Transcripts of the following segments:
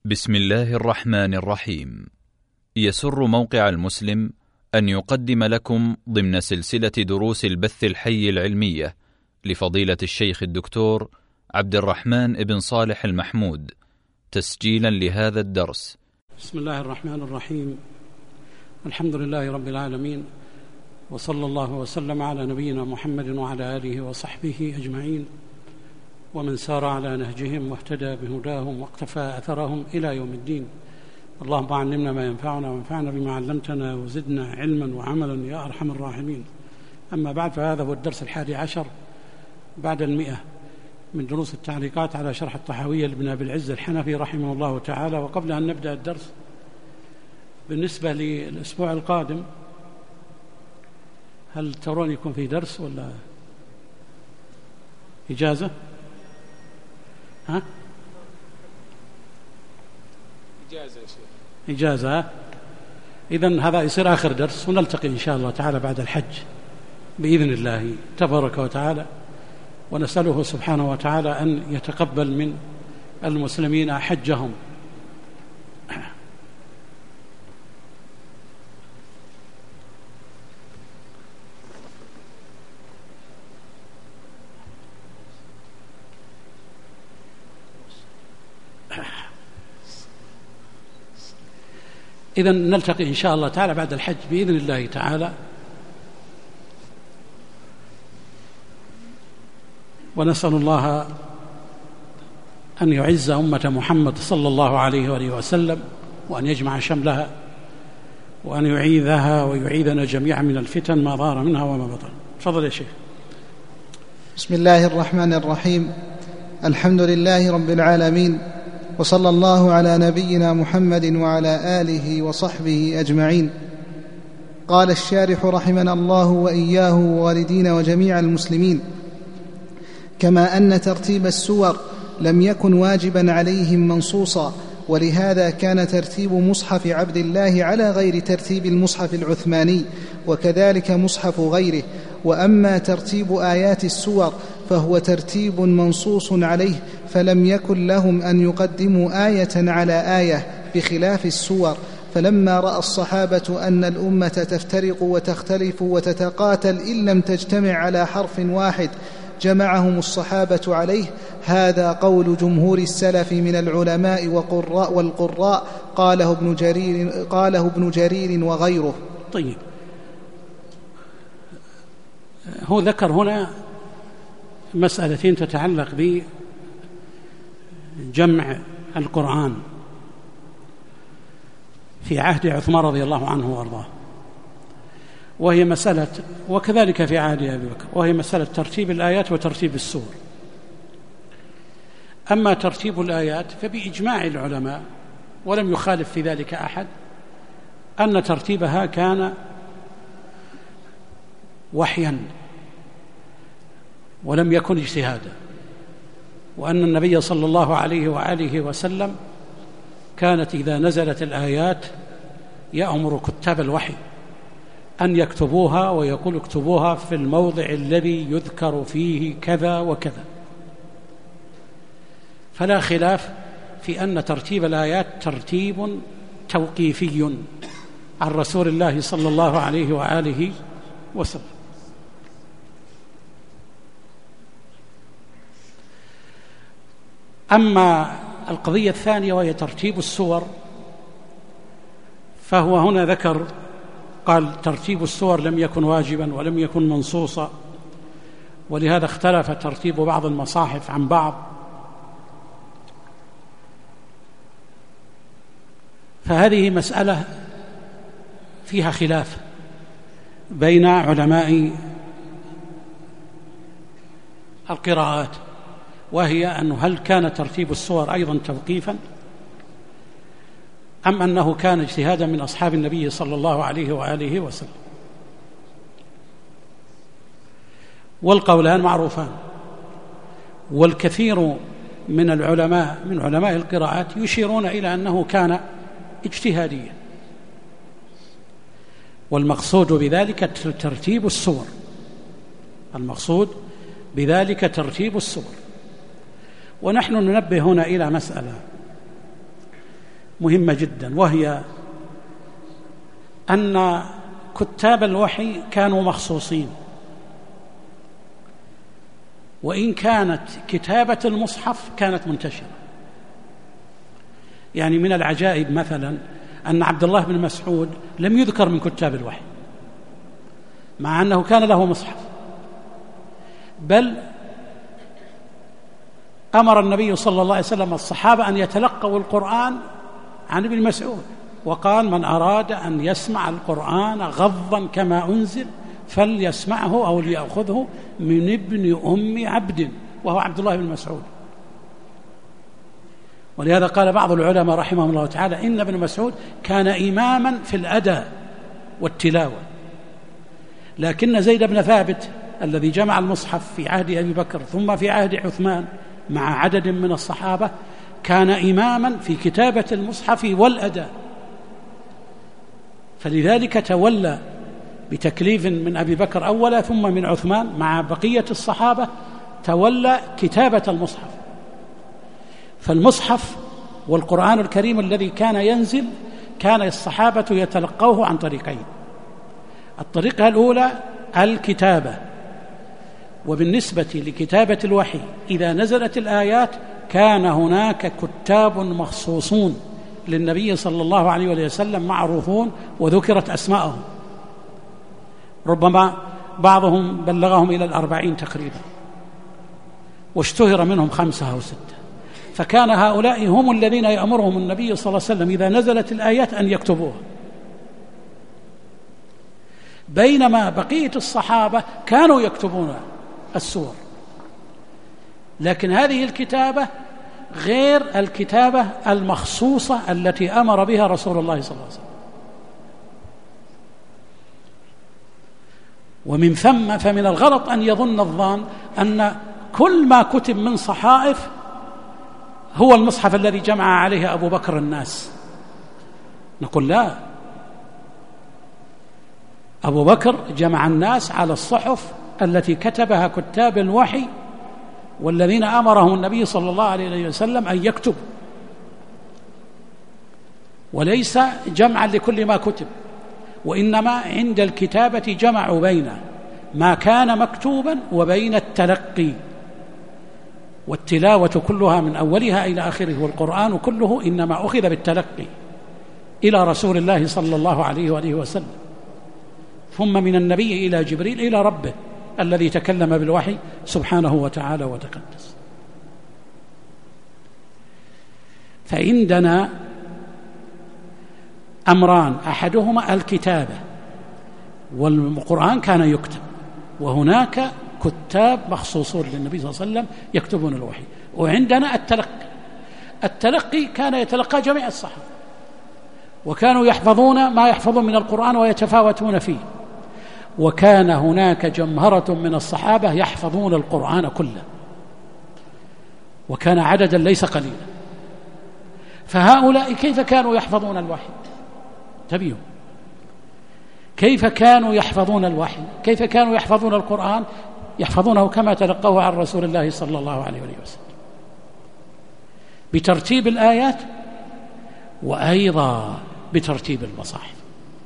بسم الله الرحمن الرحيم. يسر موقع المسلم أن يقدم لكم ضمن سلسلة دروس البث الحي العلمية لفضيلة الشيخ الدكتور عبد الرحمن بن صالح المحمود تسجيلا لهذا الدرس. بسم الله الرحمن الرحيم. الحمد لله رب العالمين، وصلى الله وسلم على نبينا محمد وعلى آله وصحبه أجمعين، ومن سار على نهجهم واهتدى بهداهم واقتفى أثرهم إلى يوم الدين. اللهم علمنا ما ينفعنا وانفعنا بما علمتنا وزدنا علما وعملا يا أرحم الراحمين. أما بعد، فهذا هو الدرس 11 بعد 100 من دروس التعليقات على شرح الطحاوية لابن أبي العز الحنفي رحمه الله تعالى. وقبل أن نبدأ الدرس، بالنسبة للأسبوع القادم، هل ترون يكون في درس ولا إجازة؟ إجازة يا شيخ. إجازة. إذن هذا يصير آخر درس، ونلتقي إن شاء الله تعالى بعد الحج بإذن الله تبارك وتعالى، ونسأله سبحانه وتعالى أن يتقبل من المسلمين حجهم. إذن نلتقي إن شاء الله تعالى بعد الحج بإذن الله تعالى، ونسأل الله أن يعز أمة محمد صلى الله عليه وآله وسلم، وأن يجمع شملها، وأن يعيذها ويعيذنا جميعا من الفتن ما ظهر منها وما بطن. تفضل يا شيخ. بسم الله الرحمن الرحيم. الحمد لله رب العالمين، وصلى الله على نبينا محمد وعلى آله وصحبه أجمعين. قال الشارح رحمنا الله وإياه ووالدينا وجميع المسلمين: كما أن ترتيب السور لم يكن واجبا عليهم منصوصا، ولهذا كان ترتيب مصحف عبد الله على غير ترتيب المصحف العثماني، وكذلك مصحف غيره. وأما ترتيب آيات السور فهو ترتيب منصوص عليه، فلم يكن لهم أن يقدموا آية على آية بخلاف السور. فلما رأى الصحابة أن الأمة تفترق وتختلف وتتقاتل إن لم تجتمع على حرف واحد جمعهم الصحابة عليه. هذا قول جمهور السلف من العلماء والقراء، قاله ابن جرير وغيره. طيب، هو ذكر هنا مسألتين تتعلق بجمع القرآن في عهد عثمان رضي الله عنه وأرضاه، وهي مسألة، وكذلك في عهد أبي بكر، وهي مسألة ترتيب الآيات وترتيب السور. أما ترتيب الآيات فبإجماع العلماء، ولم يخالف في ذلك أحد، أن ترتيبها كان وحيا ولم يكن اجتهادا، وأن النبي صلى الله عليه وآله وسلم كانت إذا نزلت الآيات يأمر كتاب الوحي أن يكتبوها، ويقول اكتبوها في الموضع الذي يذكر فيه كذا وكذا. فلا خلاف في أن ترتيب الآيات ترتيب توقيفي عن رسول الله صلى الله عليه وآله وسلم. أما القضية الثانية وهي ترتيب السور، فهو هنا ذكر، قال ترتيب السور لم يكن واجبا ولم يكن منصوصا، ولهذا اختلف ترتيب بعض المصاحف عن بعض. فهذه مسألة فيها خلاف بين علماء القراءات، وهي أنه هل كان ترتيب السور أيضا توقيفا، أم أنه كان اجتهادا من أصحاب النبي صلى الله عليه وآله وسلم. والقولان معروفان، والكثير من العلماء من علماء القراءات يشيرون إلى أنه كان اجتهاديا، والمقصود بذلك ترتيب السور، المقصود بذلك ترتيب السور. ونحن ننبه هنا إلى مسألة، مهمة جدا، وهي أن كتاب الوحي كانوا مخصوصين، وإن كانت كتابة المصحف كانت منتشرة. يعني من العجائب مثلا أن عبد الله بن مسعود لم يذكر من كتاب الوحي مع أنه كان له مصحف، بل أمر النبي صلى الله عليه وسلم الصحابة أن يتلقوا القرآن عن ابن مسعود، وقال: من أراد أن يسمع القرآن غضا كما أنزل فليسمعه أو ليأخذه من ابن أم عبد، وهو عبد الله بن مسعود. ولهذا قال بعض العلماء رحمهم الله تعالى إن ابن مسعود كان إماما في الأداء والتلاوة، لكن زيد بن ثابت الذي جمع المصحف في عهد أبي بكر ثم في عهد عثمان مع عدد من الصحابة كان إماما في كتابة المصحف والأداء، فلذلك تولى بتكليف من أبي بكر أولا ثم من عثمان مع بقية الصحابة تولى كتابة المصحف. فالمصحف والقرآن الكريم الذي كان ينزل كان الصحابة يتلقوه عن طريقين: الطريقة الأولى الكتابة، وبالنسبة لكتابة الوحي إذا نزلت الآيات كان هناك كتاب مخصوصون للنبي صلى الله عليه وسلم معروفون وذكرت أسماءهم، ربما بعضهم بلغهم إلى 40 تقريبا، واشتهر منهم 5 أو 6، فكان هؤلاء هم الذين يأمرهم النبي صلى الله عليه وسلم إذا نزلت الآيات أن يكتبوها، بينما بقية الصحابة كانوا يكتبون السور، لكن هذه الكتابة غير الكتابة المخصوصة التي أمر بها رسول الله صلى الله عليه وسلم. ومن ثم فمن الغلط أن يظن الظان أن كل ما كتب من صحائف هو المصحف الذي جمع عليه أبو بكر الناس. نقول لا، أبو بكر جمع الناس على الصحف التي كتبها كتاب الوحي والذين أمرهم النبي صلى الله عليه وسلم أن يكتبوا، وليس جمعا لكل ما كتب، وإنما عند الكتابة جمعوا بين ما كان مكتوبا وبين التلقي والتلاوة كلها من أولها إلى آخره، والقرآن كله إنما أخذ بالتلقي إلى رسول الله صلى الله عليه وآله وسلم، ثم من النبي إلى جبريل إلى ربه الذي تكلم بالوحي سبحانه وتعالى وتقدس. فعندنا أمران: أحدهما الكتابة، والقرآن كان يكتب، وهناك كتاب مخصوصون للنبي صلى الله عليه وسلم يكتبون الوحي. وعندنا التلقي كان يتلقى جميع الصحابة، وكانوا يحفظون ما يحفظون من القرآن ويتفاوتون فيه، وكان هناك جمهرة من الصحابة يحفظون القرآن كله، وكان عددا ليس قليلا. فهؤلاء كيف كانوا يحفظون الوحي؟ تبيهم كيف كانوا يحفظون الوحي، كيف كانوا يحفظون القرآن؟ يحفظونه كما تلقوه عن رسول الله صلى الله عليه وسلم، بترتيب الآيات وأيضا بترتيب المصاحف.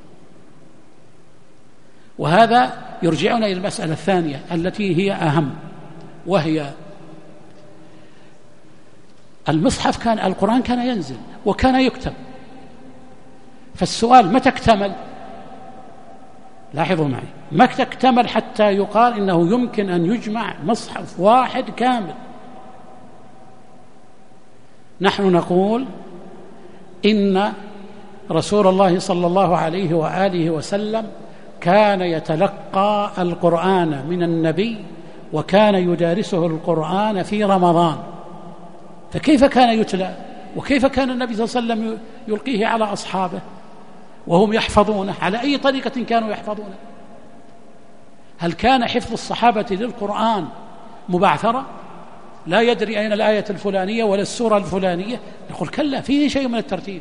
وهذا يرجعنا إلى المسألة الثانية التي هي أهم، وهي المصحف كان القرآن كان ينزل وكان يكتب، فالسؤال متى اكتمل؟ لاحظوا معي، متى اكتمل حتى يقال إنه يمكن أن يجمع مصحف واحد كامل؟ نحن نقول إن رسول الله صلى الله عليه وآله وسلم كان يتلقى القرآن من النبي وكان يدارسه القرآن في رمضان، فكيف كان يتلى؟ وكيف كان النبي صلى الله عليه وسلم يلقيه على أصحابه وهم يحفظونه؟ على أي طريقة كانوا يحفظونه؟ هل كان حفظ الصحابة للقرآن مبعثرة لا يدري أين الآية الفلانية ولا السورة الفلانية؟ نقول كلا، فيه شيء من الترتيب.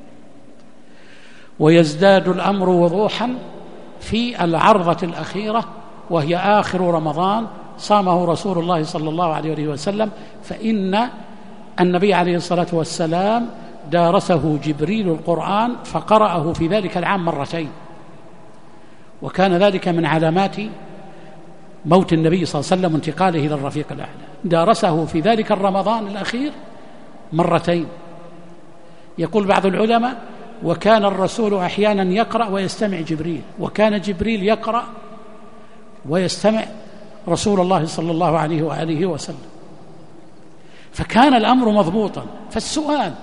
ويزداد الأمر وضوحا في العرضة الأخيرة وهي آخر رمضان صامه رسول الله صلى الله عليه وسلم، فإن النبي عليه الصلاة والسلام دارسه جبريل القرآن فقرأه في ذلك العام مرتين، وكان ذلك من علامات موت النبي صلى الله عليه وسلم وانتقاله إلى الرفيق الأعلى. دارسه في ذلك الرمضان الأخير مرتين. يقول بعض العلماء: وكان الرسول أحيانا يقرأ ويستمع جبريل، وكان جبريل يقرأ ويستمع رسول الله صلى الله عليه وآله وسلم، فكان الأمر مضبوطا. فالسؤال: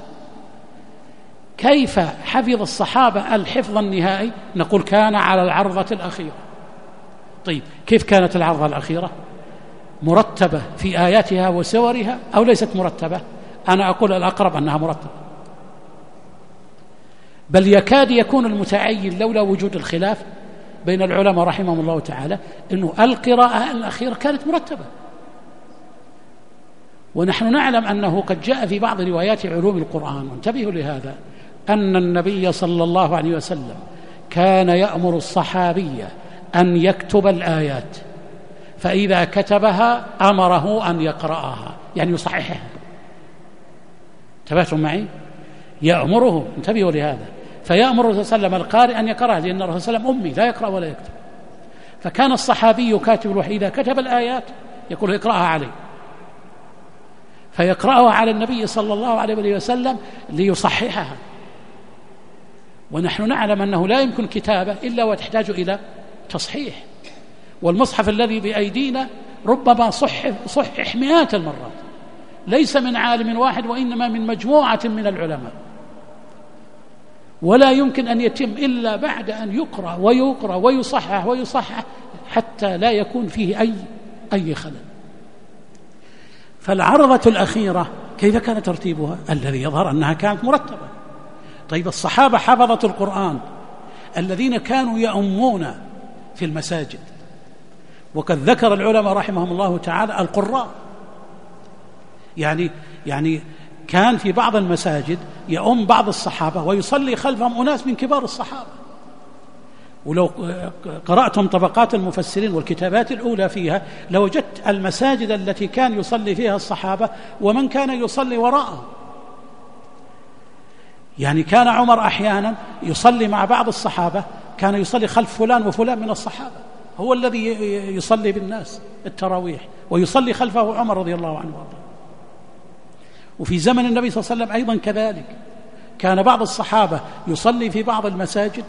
كيف حفظ الصحابة الحفظ النهائي؟ نقول: كان على العرضة الأخيرة. طيب، كيف كانت العرضة الأخيرة؟ مرتبة في آياتها وسورها أو ليست مرتبة؟ أنا أقول الأقرب أنها مرتبة، بل يكاد يكون المتعين لولا وجود الخلاف بين العلماء رحمهم الله تعالى أنه القراءة الأخيرة كانت مرتبة. ونحن نعلم أنه قد جاء في بعض روايات علوم القرآن، وانتبهوا لهذا، أن النبي صلى الله عليه وسلم كان يأمر الصحابي أن يكتب الآيات، فإذا كتبها أمره أن يقرأها، يعني يصححها. انتبهتم معي؟ يأمره، انتبهوا لهذا، فيأمر الرسول صلى الله عليه وسلم القارئ أن يقرأها، لأن الرسول صلى الله عليه وسلم أمي لا يقرأ ولا يكتب. فكان الصحابي كاتب الوحي إذا كتب الآيات يقول: اقرأها عليه، فيقرأها على النبي صلى الله عليه وسلم ليصححها. ونحن نعلم أنه لا يمكن كتابة إلا وتحتاج إلى تصحيح، والمصحف الذي بأيدينا ربما صحح مئات المرات، ليس من عالم واحد وإنما من مجموعة من العلماء، ولا يمكن أن يتم إلا بعد أن يقرأ ويصحح حتى لا يكون فيه أي خلل. فالعرضة الأخيرة كيف كان ترتيبها؟ الذي يظهر أنها كانت مرتبة. طيب، الصحابة حفظة القرآن الذين كانوا يؤمون في المساجد، وقد ذكر العلماء رحمهم الله تعالى القراء، يعني كان في بعض المساجد يؤم بعض الصحابة ويصلي خلفهم أناس من كبار الصحابة. ولو قرأتم طبقات المفسرين والكتابات الأولى فيها لوجدت المساجد التي كان يصلي فيها الصحابة ومن كان يصلي وراءه. يعني كان عمر أحيانا يصلي مع بعض الصحابة، كان يصلي خلف فلان وفلان من الصحابة، هو الذي يصلي بالناس التراويح ويصلي خلفه عمر رضي الله عنه وارضاه. وفي زمن النبي صلى الله عليه وسلم أيضا كذلك، كان بعض الصحابة يصلي في بعض المساجد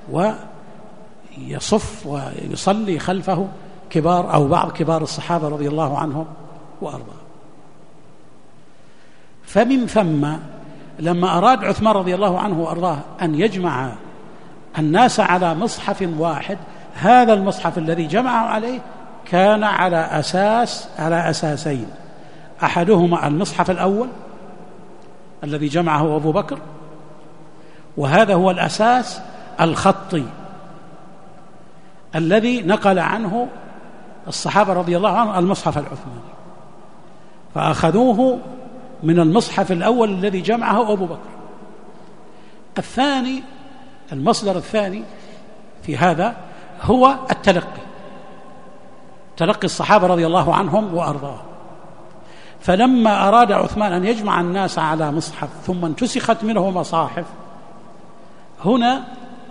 ويصف ويصلي خلفه كبار أو بعض كبار الصحابة رضي الله عنهم وأرضاه. فمن ثم لما أراد عثمان رضي الله عنه وأرضاه أن يجمع الناس على مصحف واحد، هذا المصحف الذي جمعه عليه كان على أساسين: أحدهما المصحف الأول الذي جمعه أبو بكر، وهذا هو الأساس الخطي الذي نقل عنه الصحابة رضي الله عنهم المصحف العثماني، فأخذوه من المصحف الأول الذي جمعه أبو بكر. الثاني، المصدر الثاني في هذا هو تلقي الصحابة رضي الله عنهم وأرضاهم. فلما أراد عثمان أن يجمع الناس على مصحف ثم انتسخت منه مصاحف، هنا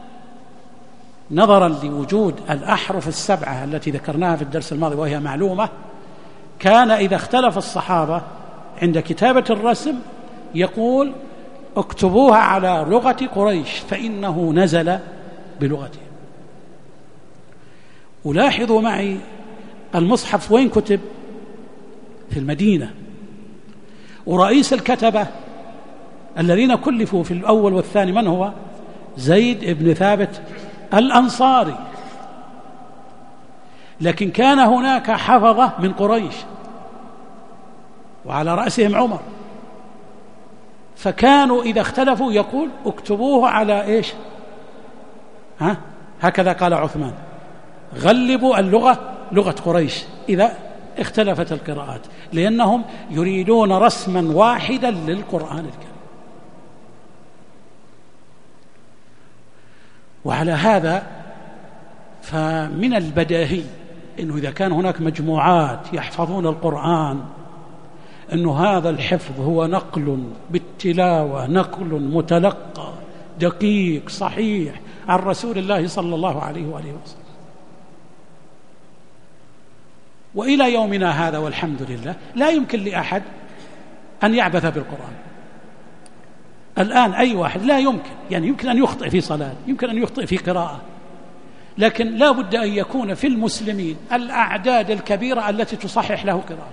نظرا لوجود الأحرف السبعة التي ذكرناها في الدرس الماضي وهي معلومة، كان إذا اختلف الصحابة عند كتابة الرسم يقول: اكتبوها على لغة قريش فإنه نزل بلغتهم. ولاحظوا معي المصحف وين كتب؟ في المدينة. ورئيس الكتبة الذين كلفوا في الأول والثاني من هو؟ زيد بن ثابت الأنصاري. لكن كان هناك حفظة من قريش وعلى رأسهم عمر، فكانوا إذا اختلفوا يقول: اكتبوه على إيش؟ هكذا قال عثمان: غلبوا اللغة لغة قريش إذا اختلفت القراءات، لأنهم يريدون رسما واحدا للقرآن الكريم. وعلى هذا فمن البداهي أنه إذا كان هناك مجموعات يحفظون القرآن أنه هذا الحفظ هو نقل بالتلاوة، نقل متلقى دقيق صحيح عن رسول الله صلى الله عليه وآله وسلم. وإلى يومنا هذا والحمد لله لا يمكن لأحد أن يعبث بالقرآن. الآن أي واحد لا يمكن، يعني يمكن أن يخطئ في صلاة، يمكن أن يخطئ في قراءة، لكن لا بد أن يكون في المسلمين الأعداد الكبيرة التي تصحح له قراءة،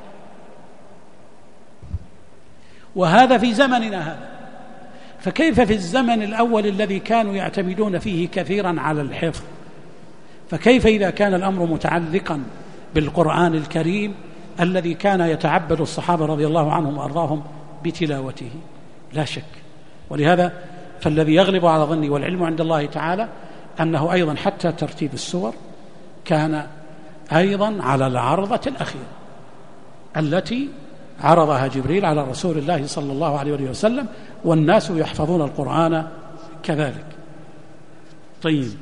وهذا في زمننا هذا. فكيف في الزمن الأول الذي كانوا يعتمدون فيه كثيرا على الحفظ؟ فكيف إذا كان الأمر متعلقا بالقرآن الكريم الذي كان يتعبد الصحابة رضي الله عنهم وأرضاهم بتلاوته؟ لا شك. ولهذا فالذي يغلب على ظني والعلم عند الله تعالى أنه أيضا حتى ترتيب السور كان أيضا على العرضة الأخيرة التي عرضها جبريل على رسول الله صلى الله عليه وسلم، والناس يحفظون القرآن كذلك. طيب،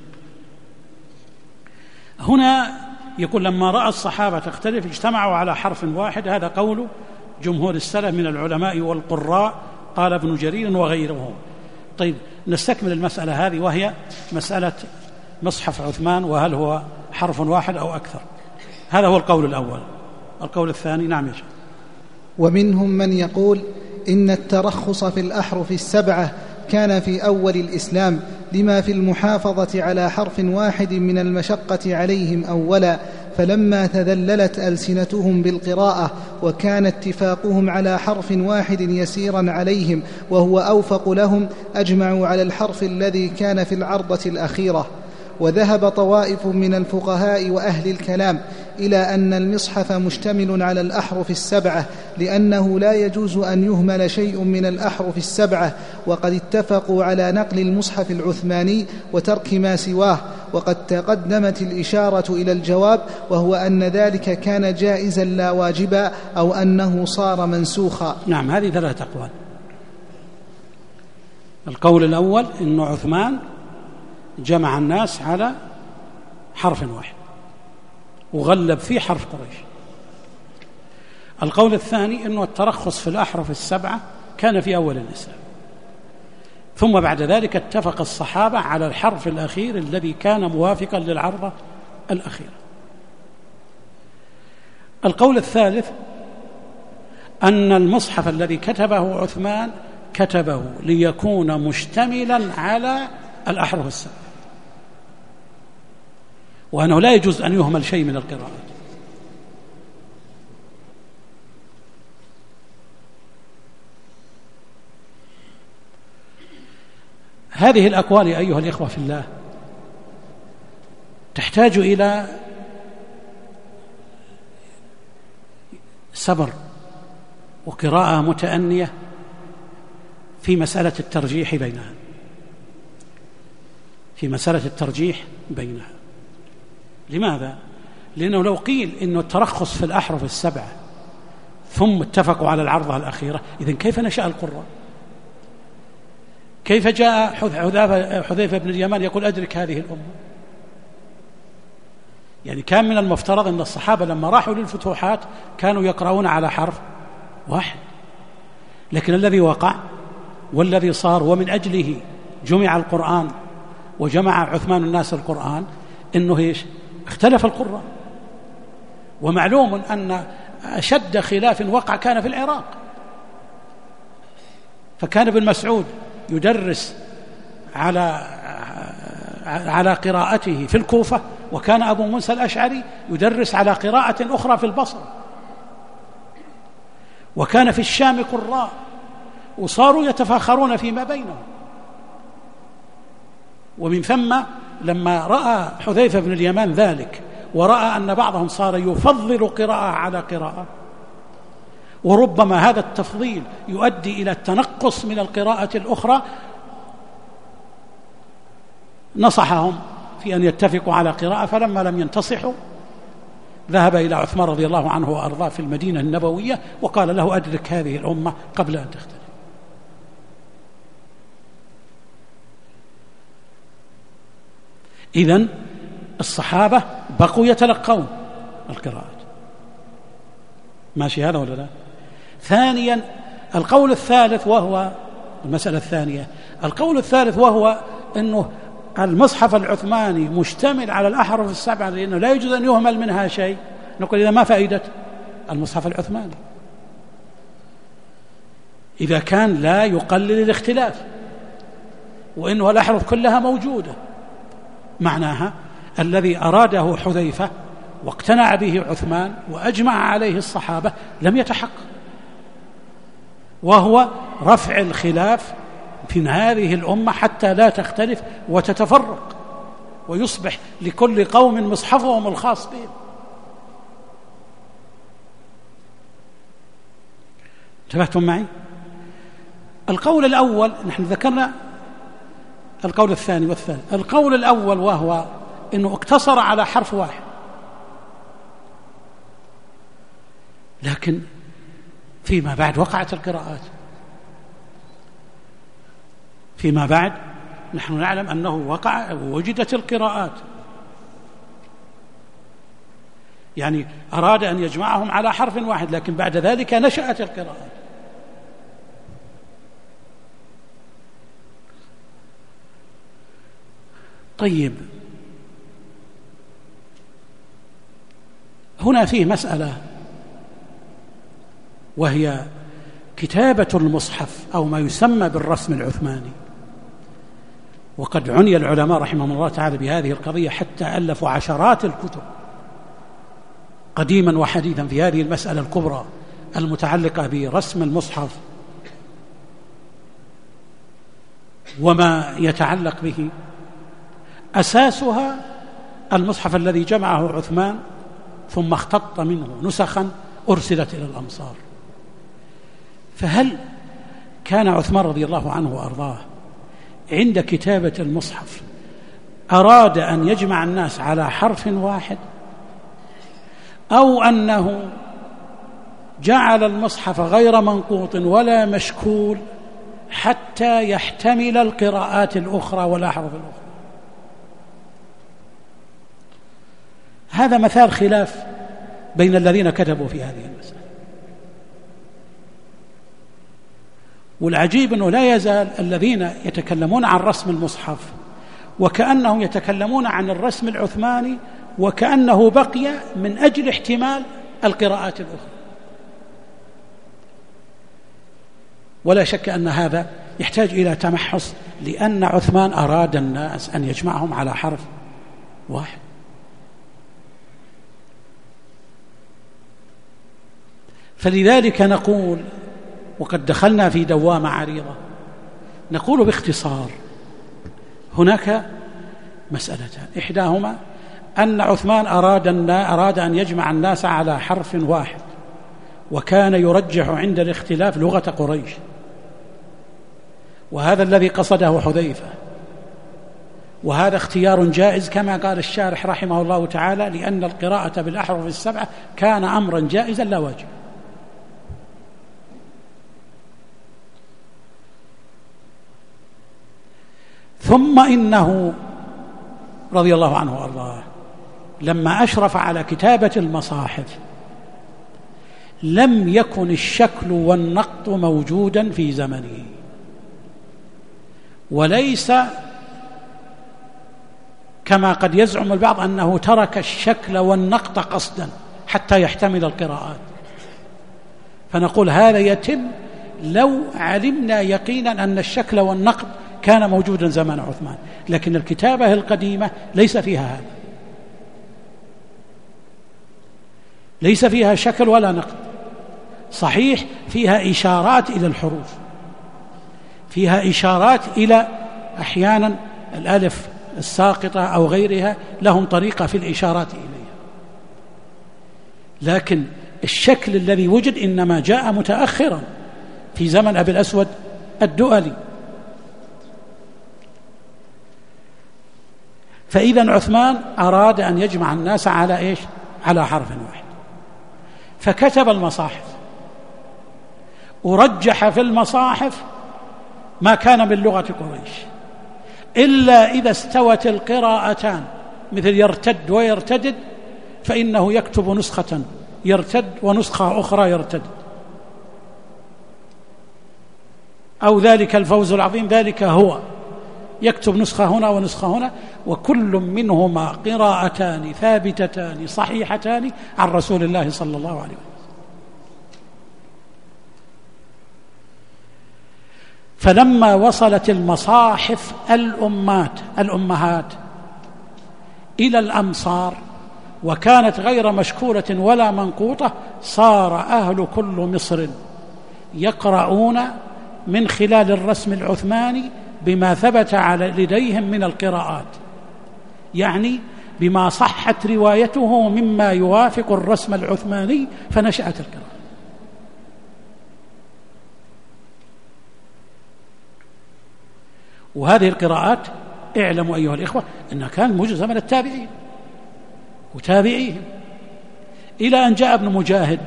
هنا يقول لما رأى الصحابة تختلف اجتمعوا على حرف واحد. هذا قول جمهور السلف من العلماء والقراء، قال ابن جرير وغيرهم. طيب، نستكمل المسألة هذه، وهي مسألة مصحف عثمان، وهل هو حرف واحد أو أكثر؟ هذا هو القول الأول. القول الثاني، نعم يا شيخ. ومنهم من يقول إن الترخص في الأحرف السبعة كان في أول الإسلام لما في المحافظة على حرف واحد من المشقة عليهم أولا، فلما تذللت ألسنتهم بالقراءة وكان اتفاقهم على حرف واحد يسيرا عليهم وهو أوفق لهم أجمعوا على الحرف الذي كان في العرضة الأخيرة. وذهب طوائف من الفقهاء وأهل الكلام إلى أن المصحف مشتمل على الأحرف السبعة، لأنه لا يجوز أن يهمل شيء من الأحرف السبعة، وقد اتفقوا على نقل المصحف العثماني وترك ما سواه. وقد تقدمت الإشارة إلى الجواب، وهو أن ذلك كان جائزا لا واجبا، أو أنه صار منسوخا. نعم، هذه ثلاثة أقوال. القول الأول إن عثمان جمع الناس على حرف واحد وغلب فيه حرف قريش. القول الثاني أنه الترخص في الأحرف السبعة كان في أول الإسلام، ثم بعد ذلك اتفق الصحابة على الحرف الأخير الذي كان موافقا للعرضة الأخيرة. القول الثالث أن المصحف الذي كتبه عثمان كتبه ليكون مشتملا على الأحرف السبعة، وأنه لا يجوز أن يهمل شيء من القراءات. هذه الأقوال أيها الإخوة في الله تحتاج إلى صبر وقراءة متأنية في مسألة الترجيح بينها، في مسألة الترجيح بينها. لماذا؟ لأنه لو قيل إنه الترخص في الأحرف السبعة ثم اتفقوا على العرضة الأخيرة، إذن كيف نشأ القراء؟ كيف جاء حذيفة بن اليمان يقول أدرك هذه الأمة؟ يعني كان من المفترض أن الصحابة لما راحوا للفتوحات كانوا يقرؤون على حرف واحد، لكن الذي وقع والذي صار ومن أجله جمع القرآن وجمع عثمان الناس القرآن إنه إيش؟ اختلف القراء. ومعلوم أن أشد خلاف وقع كان في العراق، فكان ابن مسعود يدرس على قراءته في الكوفة، وكان أبو موسى الأشعري يدرس على قراءة أخرى في البصرة، وكان في الشام قراء، وصاروا يتفاخرون فيما بينهم. ومن ثم لما رأى حذيفة بن اليمان ذلك، ورأى أن بعضهم صار يفضل قراءة على قراءة، وربما هذا التفضيل يؤدي إلى التنقص من القراءة الأخرى، نصحهم في أن يتفقوا على قراءة. فلما لم ينتصحوا ذهب إلى عثمان رضي الله عنه وأرضاه في المدينة النبوية وقال له أدرك هذه الأمة قبل أن تختلف. إذن الصحابة بقوا يتلقون القراءات، ماشي هذا ولا لا؟ ثانيا القول الثالث وهو المسألة الثانية، القول الثالث وهو أنه المصحف العثماني مشتمل على الأحرف السبعة لأنه لا يجوز أن يهمل منها شيء. نقول إذا ما فائدة المصحف العثماني إذا كان لا يقلل الاختلاف وإنه الأحرف كلها موجودة؟ معناها الذي أراده حذيفة واقتنع به عثمان وأجمع عليه الصحابة لم يتحقق، وهو رفع الخلاف في هذه الأمة حتى لا تختلف وتتفرق ويصبح لكل قوم مصحفهم الخاص بهم. انتبهتم معي؟ القول الأول نحن ذكرنا القول الثاني والثالث. القول الأول وهو أنه اقتصر على حرف واحد، لكن فيما بعد وقعت القراءات. فيما بعد نحن نعلم أنه وجدت القراءات، يعني أراد أن يجمعهم على حرف واحد، لكن بعد ذلك نشأت القراءات. طيب، هنا فيه مسألة وهي كتابة المصحف أو ما يسمى بالرسم العثماني، وقد عني العلماء رحمهم الله تعالى بهذه القضية حتى ألفوا عشرات الكتب قديما وحديثا في هذه المسألة الكبرى المتعلقة برسم المصحف وما يتعلق به. أساسها المصحف الذي جمعه عثمان ثم اختط منه نسخا أرسلت إلى الأمصار. فهل كان عثمان رضي الله عنه وأرضاه عند كتابة المصحف أراد أن يجمع الناس على حرف واحد، أو أنه جعل المصحف غير منقوط ولا مشكول حتى يحتمل القراءات الأخرى والأحرف الأخرى؟ هذا مثال خلاف بين الذين كتبوا في هذه المسألة. والعجيب أنه لا يزال الذين يتكلمون عن رسم المصحف وكأنهم يتكلمون عن الرسم العثماني وكأنه بقي من أجل احتمال القراءات الأخرى. ولا شك أن هذا يحتاج إلى تمحص، لأن عثمان أراد الناس أن يجمعهم على حرف واحد. فلذلك نقول، وقد دخلنا في دوامة عريضة، نقول باختصار هناك مسألتان، إحداهما أن عثمان أراد أن يجمع الناس على حرف واحد، وكان يرجح عند الاختلاف لغة قريش، وهذا الذي قصده حذيفة، وهذا اختيار جائز كما قال الشارح رحمه الله تعالى، لأن القراءة بالأحرف السبعة كان أمرا جائزا لا واجب. ثم إنه رضي الله عنه وأرضاه لما أشرف على كتابة المصاحف لم يكن الشكل والنقط موجودا في زمنه، وليس كما قد يزعم البعض أنه ترك الشكل والنقط قصدا حتى يحتمل القراءات. فنقول هذا يتم لو علمنا يقينا أن الشكل والنقط كان موجودا زمان عثمان، لكن الكتابة القديمة ليس فيها هذا، ليس فيها شكل ولا نقط. صحيح فيها إشارات إلى الحروف، فيها إشارات إلى أحيانا الألف الساقطة أو غيرها، لهم طريقة في الإشارات إليها، لكن الشكل الذي وجد إنما جاء متأخرا في زمن أبي الأسود الدؤلي. فإذا عثمان أراد أن يجمع الناس على إيش؟ على حرف واحد، فكتب المصاحف، ورجح في المصاحف ما كان من لغة قريش، إلا إذا استوت القراءتان مثل يرتد ويرتدد فإنه يكتب نسخة يرتد ونسخة أخرى يرتد. أو ذلك الفوز العظيم، ذلك هو، يكتب نسخة هنا ونسخة هنا، وكل منهما قراءتان ثابتتان صحيحتان عن رسول الله صلى الله عليه وسلم. فلما وصلت المصاحف الأمهات إلى الأمصار وكانت غير مشكولة ولا منقوطة، صار أهل كل مصر يقرؤون من خلال الرسم العثماني بما ثبت لديهم من القراءات، يعني بما صحت روايته مما يوافق الرسم العثماني، فنشأت القراءة. وهذه القراءات اعلموا أيها الإخوة أنها كانت موجودة من التابعين وتابعيهم، إلى أن جاء ابن مجاهد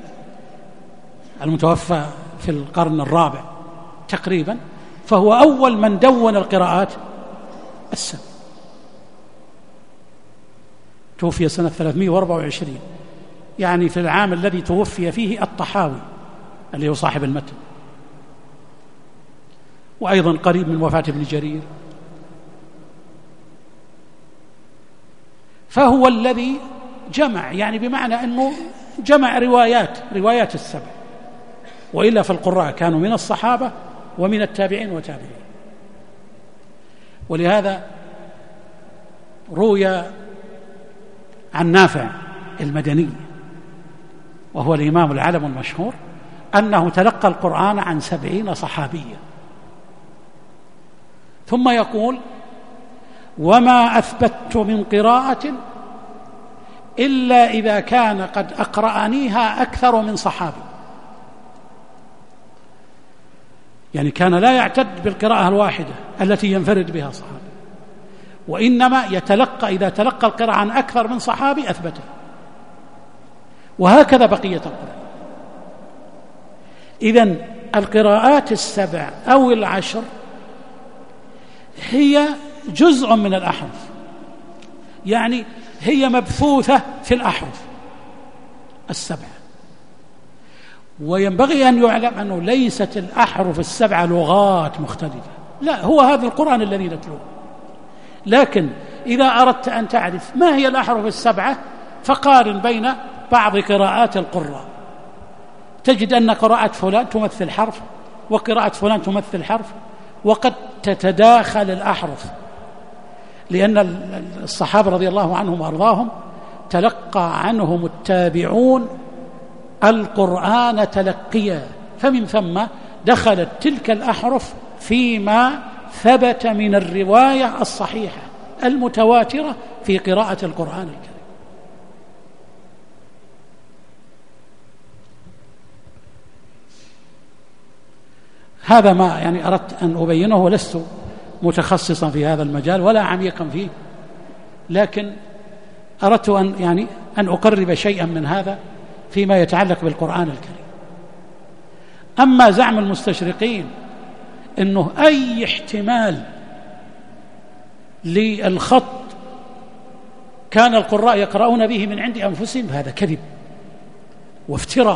المتوفى في القرن الرابع تقريبا، فهو أول من دون القراءات السبع. توفي سنة 324، يعني في العام الذي توفي فيه الطحاوي اللي هو صاحب المتن، وأيضا قريب من وفاة ابن جرير. فهو الذي جمع، يعني بمعنى أنه جمع روايات السبع، وإلا فالقراء كانوا من الصحابة ومن التابعين وتابعين. ولهذا روي عن نافع المدني وهو الإمام العلم المشهور أنه تلقى القرآن عن 70 صحابيا، ثم يقول: وما أثبت من قراءة إلا إذا كان قد أقرأنيها أكثر من صحابي. يعني كان لا يعتد بالقراءة الواحدة التي ينفرد بها صحابي، وإنما إذا تلقى القراءة عن أكثر من صحابي أثبته. وهكذا بقية القرآن. إذن القراءات السبع أو العشر هي جزء من الأحرف، يعني هي مبثوثة في الأحرف السبع. وينبغي أن يعلم أنه ليست الأحرف السبع لغات مختلفة، لا، هو هذا القرآن الذي نتلوه. لكن إذا أردت أن تعرف ما هي الأحرف السبعة فقارن بين بعض قراءات القراء، تجد أن قراءة فلان تمثل حرف وقراءة فلان تمثل حرف، وقد تتداخل الأحرف، لأن الصحابة رضي الله عنهم وأرضاهم تلقى عنهم التابعون القرآن تلقيا، فمن ثم دخلت تلك الأحرف فيما ثبت من الرواية الصحيحة المتواترة في قراءة القرآن الكريم. هذا ما يعني أردت أن أبينه، ولست متخصصا في هذا المجال ولا عميقا فيه، لكن أردت أن أقرب شيئا من هذا فيما يتعلق بالقرآن الكريم. أما زعم المستشرقين أنه أي احتمال للخط كان القراء يقرؤون به من عند أنفسهم، هذا كذب وافتراء.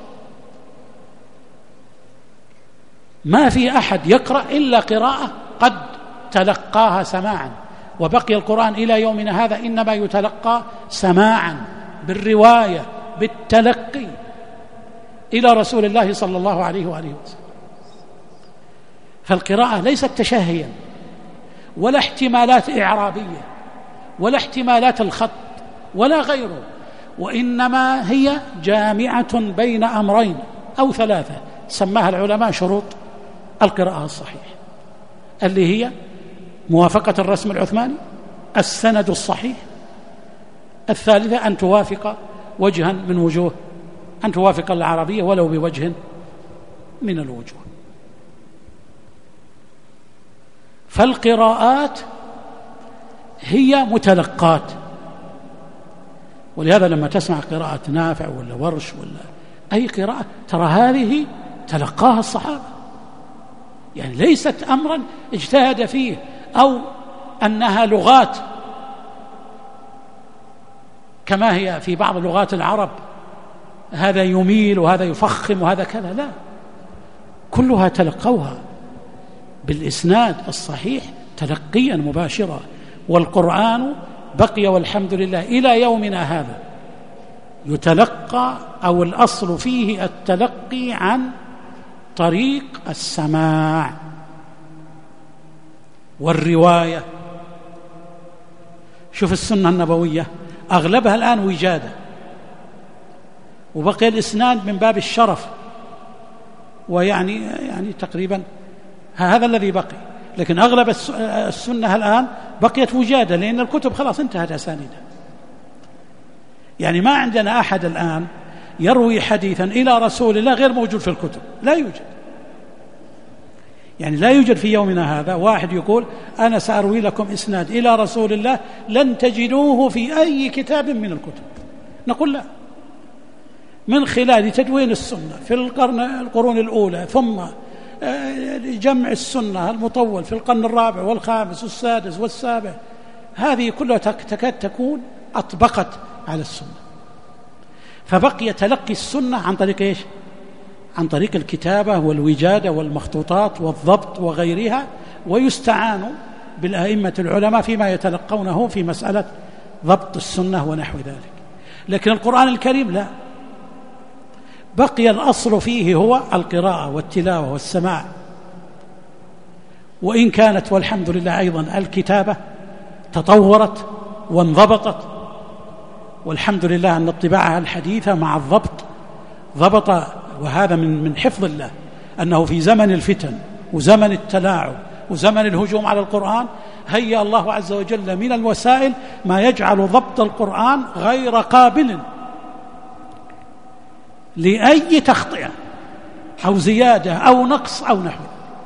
ما في أحد يقرأ إلا قراءة قد تلقاها سماعا، وبقي القرآن إلى يومنا هذا إنما يتلقى سماعا بالرواية بالتلقي إلى رسول الله صلى الله عليه وآله وسلم. فالقراءة ليست تشهيا ولا احتمالات إعرابية ولا احتمالات الخط ولا غيره، وإنما هي جامعة بين أمرين أو ثلاثة سماها العلماء شروط القراءة الصحيح، اللي هي موافقة الرسم العثماني، السند الصحيح، الثالثة أن توافق وجها من وجوه، أن توافق العربية ولو بوجه من الوجوه. فالقراءات هي متلقات، ولهذا لما تسمع قراءة نافع ولا ورش ولا أي قراءة ترى هذه تلقاها الصحابة، يعني ليست أمرا اجتهد فيه أو أنها لغات كما هي في بعض لغات العرب، هذا يميل وهذا يفخم وهذا كذا، لا، كلها تلقوها بالإسناد الصحيح تلقيا مباشرا، والقرآن بقي والحمد لله إلى يومنا هذا يتلقى، أو الأصل فيه التلقي عن طريق السماع والرواية. شوف السنة النبوية أغلبها الآن وجادة، وبقي الإسناد من باب الشرف، ويعني تقريبا هذا الذي بقي، لكن أغلب السنة الآن بقيت وجادة، لأن الكتب خلاص انتهت أسانيدها. يعني ما عندنا أحد الآن يروي حديثا إلى رسول الله غير موجود في الكتب، لا يوجد. يعني لا يوجد في يومنا هذا واحد يقول أنا سأروي لكم إسناد إلى رسول الله لن تجدوه في أي كتاب من الكتب. نقول لا، من خلال تدوين السنة في القرون الأولى، ثم جمع السنة المطول في القرن الرابع والخامس والسادس والسابع، هذه كلها تكاد تكون أطبقت على السنة. فبقي تلقي السنة عن طريق إيش؟ عن طريق الكتابة والوجادة والمخطوطات والضبط وغيرها، ويستعان بالأئمة العلماء فيما يتلقونه في مسألة ضبط السنة ونحو ذلك. لكن القرآن الكريم لا، بقي الأصل فيه هو القراءة والتلاوة والسماع، وإن كانت والحمد لله أيضا الكتابة تطورت وانضبطت، والحمد لله أن الطباعة الحديثة مع الضبط ضبط، وهذا من حفظ الله، أنه في زمن الفتن وزمن التلاعب وزمن الهجوم على القرآن هيأ الله عز وجل من الوسائل ما يجعل ضبط القرآن غير قابل لأي تخطئة أو زيادة أو نقص أو نحو،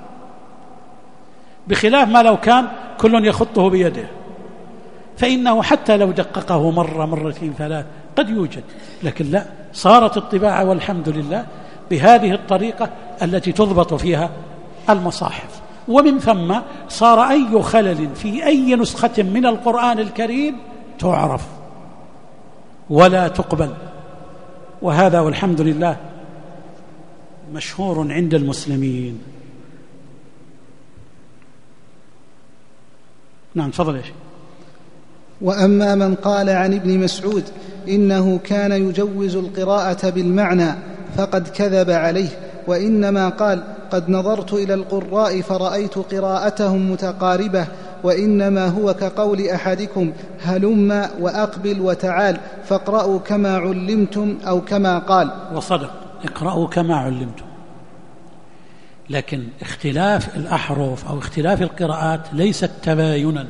بخلاف ما لو كان كل يخطه بيده، فإنه حتى لو دققه مرة مرتين ثلاث قد يوجد، لكن لا، صارت الطباعة والحمد لله بهذه الطريقة التي تضبط فيها المصاحف، ومن ثم صار أي خلل في أي نسخة من القرآن الكريم تعرف ولا تقبل، وهذا والحمد لله مشهور عند المسلمين. نعم تفضل يا شيخ. وأما من قال عن ابن مسعود إنه كان يجوز القراءة بالمعنى فقد كذب عليه، وإنما قال قد نظرت إلى القراء فرأيت قراءتهم متقاربة، وإنما هو كقول أحدكم هلم وأقبل وتعال فاقرأوا كما علمتم أو كما قال. وصدق، اقرأوا كما علمتم، لكن اختلاف الأحرف أو اختلاف القراءات ليست تباينا،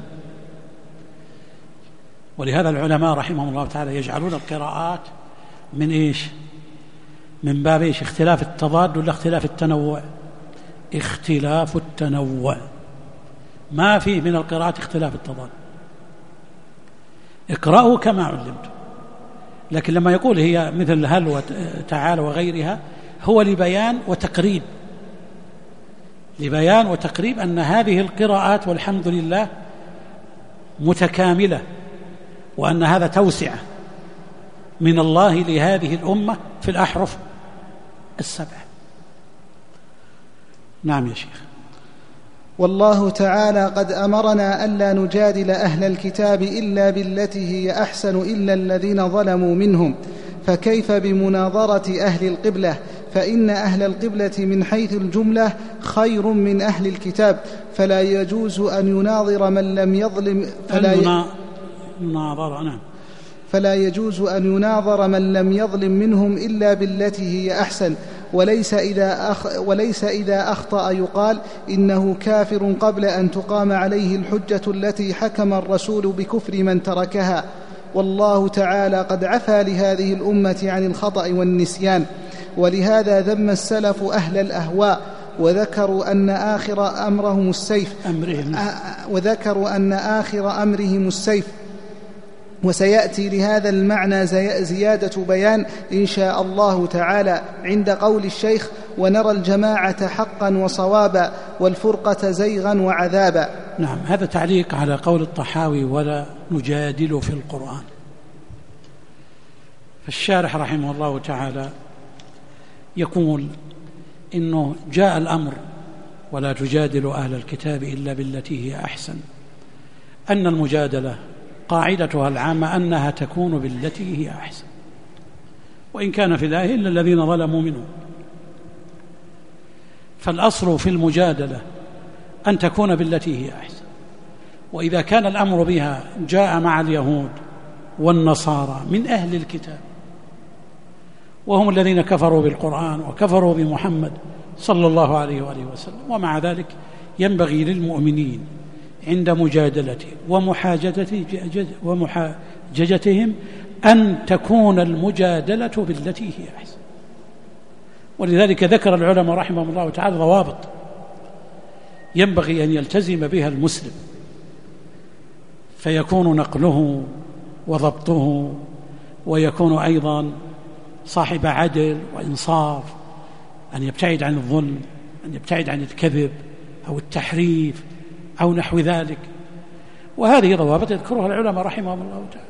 ولهذا العلماء رحمهم الله تعالى يجعلون القراءات من إيش؟ من باب إيش؟ اختلاف التضاد ولا اختلاف التنوع؟ اختلاف التنوع، ما في من القراءات اختلاف التضاد. اقرأوا كما علمتم، لكن لما يقول هي مثل هل وتعال وغيرها هو لبيان وتقريب، لبيان وتقريب أن هذه القراءات والحمد لله متكاملة، وأن هذا توسعة من الله لهذه الأمة في الأحرف السبع. نعم يا شيخ. والله تعالى قد أمرنا ألا نجادل أهل الكتاب إلا بالتي هي أحسن إلا الذين ظلموا منهم، فكيف بمناظرة أهل القبلة؟ فإن أهل القبلة من حيث الجملة خير من أهل الكتاب، فلا يجوز أن يناظر من لم يظلم فلا يجوز أن يناظر من لم يظلم منهم إلا بالتي هي أحسن، وليس إذا أخطأ يقال إنه كافر قبل أن تقام عليه الحجة التي حكم الرسول بكفر من تركها. والله تعالى قد عفى لهذه الأمة عن الخطأ والنسيان، ولهذا ذم السلف أهل الأهواء وذكروا أن آخر أمرهم السيف، وسيأتي لهذا المعنى زيادة بيان إن شاء الله تعالى عند قول الشيخ ونرى الجماعة حقا وصوابا والفرقة زيغا وعذابا. نعم، هذا تعليق على قول الطحاوي ولا نجادل في القرآن. فالشارح رحمه الله تعالى يقول إنه جاء الأمر ولا تجادل أهل الكتاب إلا بالتي هي أحسن، أن المجادلة قاعدتها العامة أنها تكون بالتي هي أحسن، وإن كان في الآية إلا الذين ظلموا منهم. فالأصل في المجادلة أن تكون بالتي هي أحسن، وإذا كان الأمر بها جاء مع اليهود والنصارى من أهل الكتاب وهم الذين كفروا بالقرآن وكفروا بمحمد صلى الله عليه وآله وسلم، ومع ذلك ينبغي للمؤمنين عند مجادلته ومحاججتهم أن تكون المجادلة بالتي هي أحسن. ولذلك ذكر العلماء رحمهم الله تعالى ضوابط ينبغي أن يلتزم بها المسلم، فيكون نقله وضبطه، ويكون أيضا صاحب عدل وإنصاف، أن يبتعد عن الظلم، أن يبتعد عن الكذب أو التحريف أو نحو ذلك. وهذه ضوابط يذكرها العلماء رحمهم الله تعالى.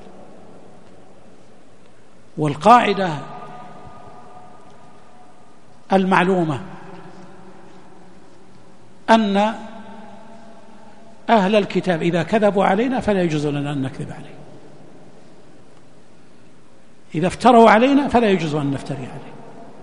والقاعدة المعلومة أن أهل الكتاب إذا كذبوا علينا فلا يجوز لنا أن نكذب عليه، إذا افتروا علينا فلا يجوز أن نفتري عليه.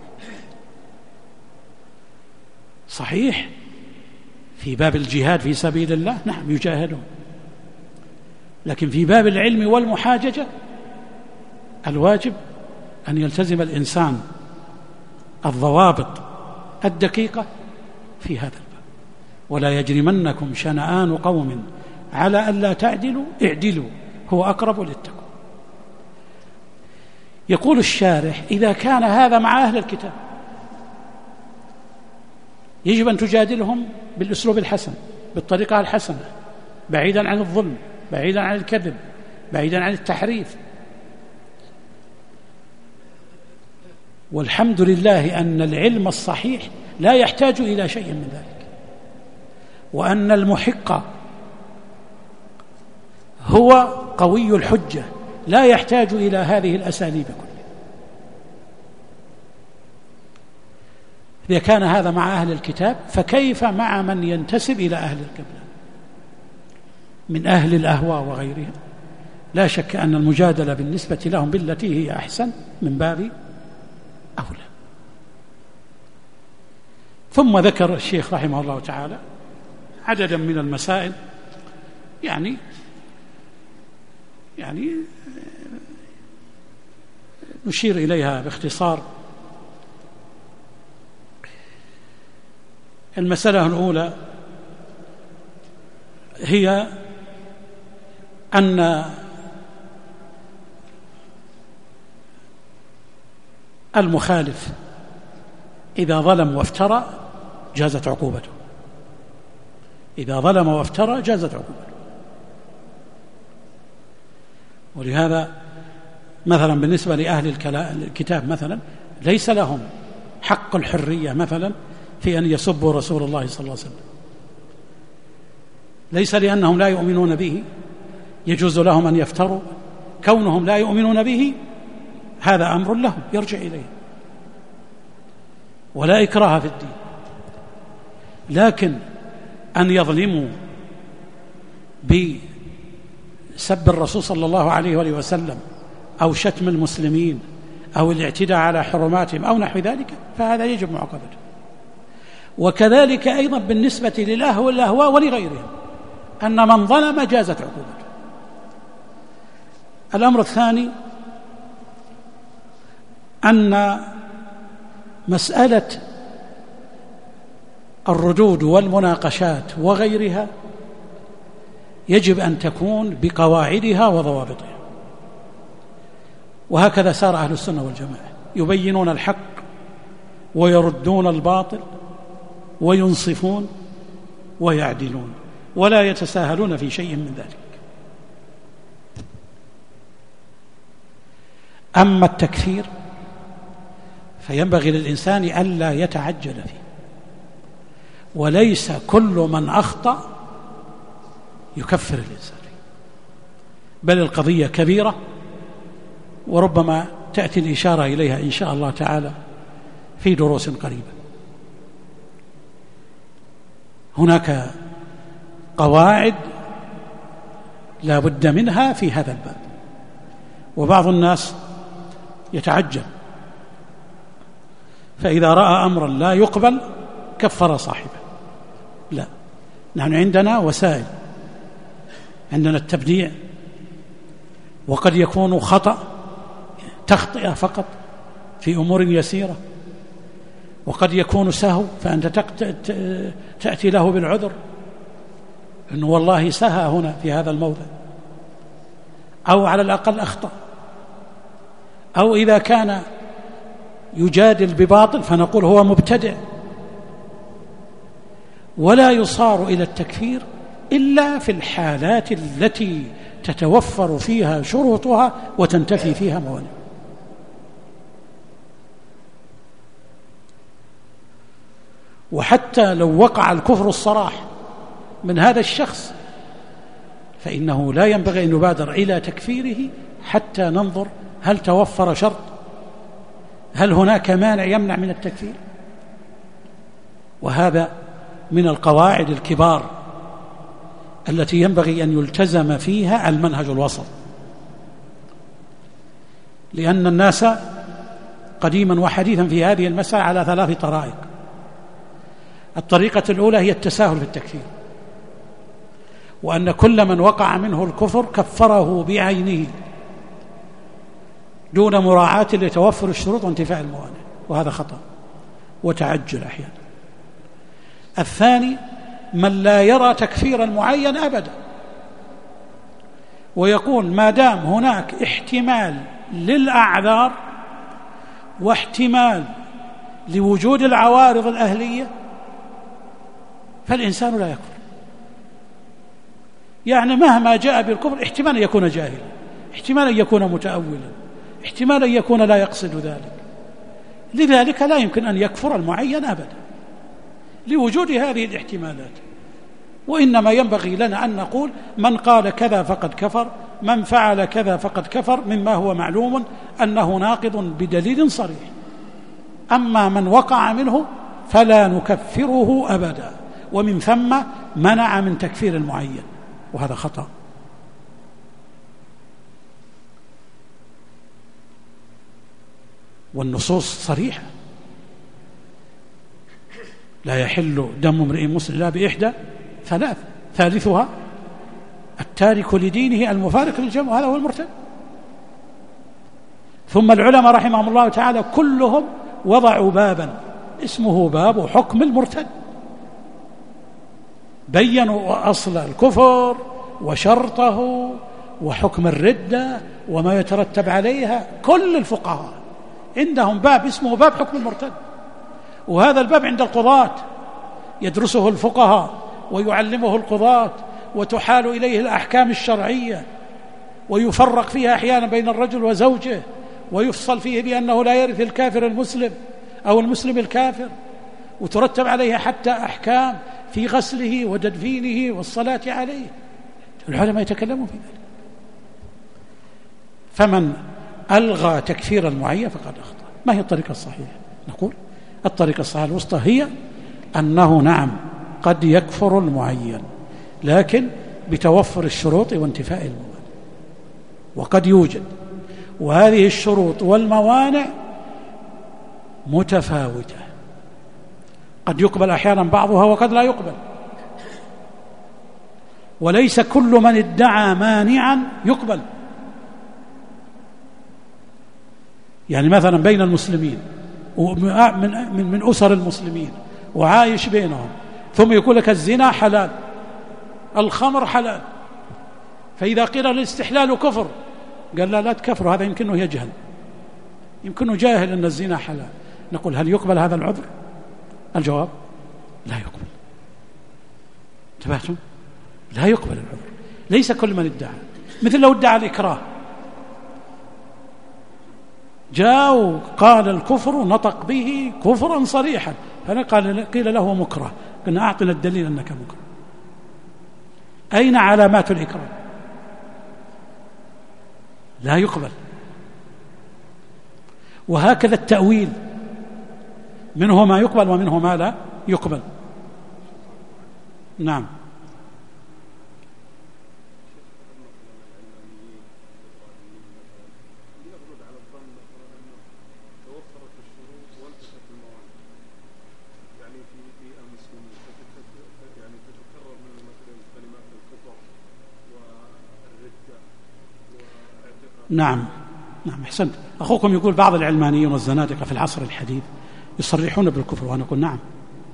صحيح في باب الجهاد في سبيل الله نعم يجاهدون، لكن في باب العلم والمحاججة الواجب أن يلتزم الإنسان الضوابط الدقيقة في هذا الباب. ولا يجرمنكم شنآن قوم على ألا تعدلوا اعدلوا هو أقرب للتقوى. يقول الشارح إذا كان هذا مع أهل الكتاب يجب أن تجادلهم بالأسلوب الحسن، بالطريقة الحسنة، بعيدا عن الظلم، بعيدا عن الكذب، بعيدا عن التحريف. والحمد لله أن العلم الصحيح لا يحتاج إلى شيء من ذلك، وأن المحق هو قوي الحجة لا يحتاج إلى هذه الأساليب كلها. إذا كان هذا مع أهل الكتاب فكيف مع من ينتسب إلى أهل القبلة من أهل الأهواء وغيرهم؟ لا شك أن المجادلة بالنسبة لهم بالتي هي أحسن من باب أولى. ثم ذكر الشيخ رحمه الله تعالى عددا من المسائل يعني نشير إليها باختصار. المسألة الأولى هي أن المخالف إذا ظلم وافترى جازت عقوبته، إذا ظلم وافترى جازت عقوبته. ولهذا مثلا بالنسبة لأهل الكتاب مثلا ليس لهم حق الحرية مثلا في أن يسبوا رسول الله صلى الله عليه وسلم، ليس لأنهم لا يؤمنون به يجوز لهم أن يفتروا، كونهم لا يؤمنون به هذا أمر لهم يرجع إليه، ولا إكراه في الدين. لكن أن يظلموا بسب الرسول صلى الله عليه وآله وسلم أو شتم المسلمين أو الاعتداء على حرماتهم أو نحو ذلك فهذا يجب معاقبته. وكذلك أيضا بالنسبة للأهواء ولغيرهم أن من ظلم جازت عقوبته. الأمر الثاني أن مسألة الردود والمناقشات وغيرها يجب أن تكون بقواعدها وضوابطها، وهكذا سار أهل السنة والجماعة يبينون الحق ويردون الباطل وينصفون ويعدلون ولا يتساهلون في شيء من ذلك. أما التكفير فينبغي للإنسان ألا يتعجل فيه، وليس كل من أخطأ يكفر الإنسان، بل القضية كبيرة وربما تأتي الإشارة إليها إن شاء الله تعالى في دروس قريبة. هناك قواعد لا بد منها في هذا الباب. وبعض الناس يتعجل، فإذا رأى أمرا لا يقبل كفر صاحبه. لا، نحن عندنا وسائل، عندنا التبديع، وقد يكون خطأ تخطئة فقط في أمور يسيرة، وقد يكون سهو فأنت تأتي له بالعذر أنه والله سهى هنا في هذا الموضع، أو على الأقل أخطأ. أو إذا كان يجادل بباطل فنقول هو مبتدع. ولا يصار إلى التكفير إلا في الحالات التي تتوفر فيها شروطها وتنتفي فيها موانع. وحتى لو وقع الكفر الصراح من هذا الشخص فإنه لا ينبغي أن نبادر إلى تكفيره حتى ننظر هل توفر شرط، هل هناك مانع يمنع من التكفير. وهذا من القواعد الكبار التي ينبغي أن يلتزم فيها المنهج الوسط، لأن الناس قديما وحديثا في هذه المسألة على 3 طرائق. الطريقة الأولى هي التساهل في التكفير، وأن كل من وقع منه الكفر كفره بعينه دون مراعاة لتوفر الشروط وانتفاء الموانع، وهذا خطأ وتعجل أحيانا. الثاني من لا يرى تكفير المعين أبدا، ويقول ما دام هناك احتمال للأعذار واحتمال لوجود العوارض الأهلية فالإنسان لا يكفر. يعني مهما جاء بالكفر احتمال أن يكون جاهلا، احتمال أن يكون متأولا، احتمال أن يكون لا يقصد ذلك. لذلك لا يمكن أن يكفر المعين أبدا لوجود هذه الاحتمالات. وإنما ينبغي لنا أن نقول من قال كذا فقد كفر، من فعل كذا فقد كفر، مما هو معلوم أنه ناقض بدليل صريح. أما من وقع منه فلا نكفره أبدا، ومن ثم منع من تكفير المعين، وهذا خطأ. والنصوص صريحة: لا يحل دم امرئ مسلم إلا بإحدى 3، ثالثها التارك لدينه المفارق للجماعة، هذا هو المرتد. ثم العلماء رحمهم الله تعالى كلهم وضعوا بابا اسمه باب حكم المرتد، بينوا أصل الكفر وشرطه وحكم الردة وما يترتب عليها. كل الفقهاء عندهم باب اسمه باب حكم المرتد، وهذا الباب عند القضاة يدرسه الفقهاء ويعلمه القضاة، وتحال إليه الأحكام الشرعية، ويفرق فيها أحيانا بين الرجل وزوجه، ويفصل فيه بأنه لا يرث الكافر المسلم أو المسلم الكافر، وترتب عليه حتى أحكام في غسله وتدفينه والصلاة عليه. العلماء يتكلمون في ذلك. فمن ألغى تكفير المعين فقد أخطأ. ما هي الطريقة الصحيحة؟ نقول الطريقة الصحيحة الوسطى هي أنه نعم قد يكفر المعين، لكن بتوفر الشروط وانتفاء الموانع. وقد يوجد، وهذه الشروط والموانع متفاوتة، قد يقبل أحيانا بعضها وقد لا يقبل. وليس كل من ادعى مانعا يقبل. يعني مثلا بين المسلمين من أسر المسلمين وعايش بينهم، ثم يقول لك الزنا حلال، الخمر حلال، فإذا قيل الاستحلال كفر قال لا تكفر، هذا يمكنه يجهل، يمكنه جاهل أن الزنا حلال. نقول هل يقبل هذا العذر؟ الجواب لا يقبل. انتبهتم؟ لا يقبل العذر. ليس كل من ادعى، مثل لو ادعى الإكراه، جاء وقال الكفر نطق به كفرا صريحا، قيل له مكره، قلنا أعطنا الدليل أنك مكره. أين علامات الإكراه؟ لا يقبل. وهكذا التأويل، منه ما يقبل ومنه ما لا يقبل. نعم. نعم أحسنت. أخوكم يقول بعض العلمانيين والزنادقة في العصر الحديث يصرحون بالكفر، وأنا أقول نعم،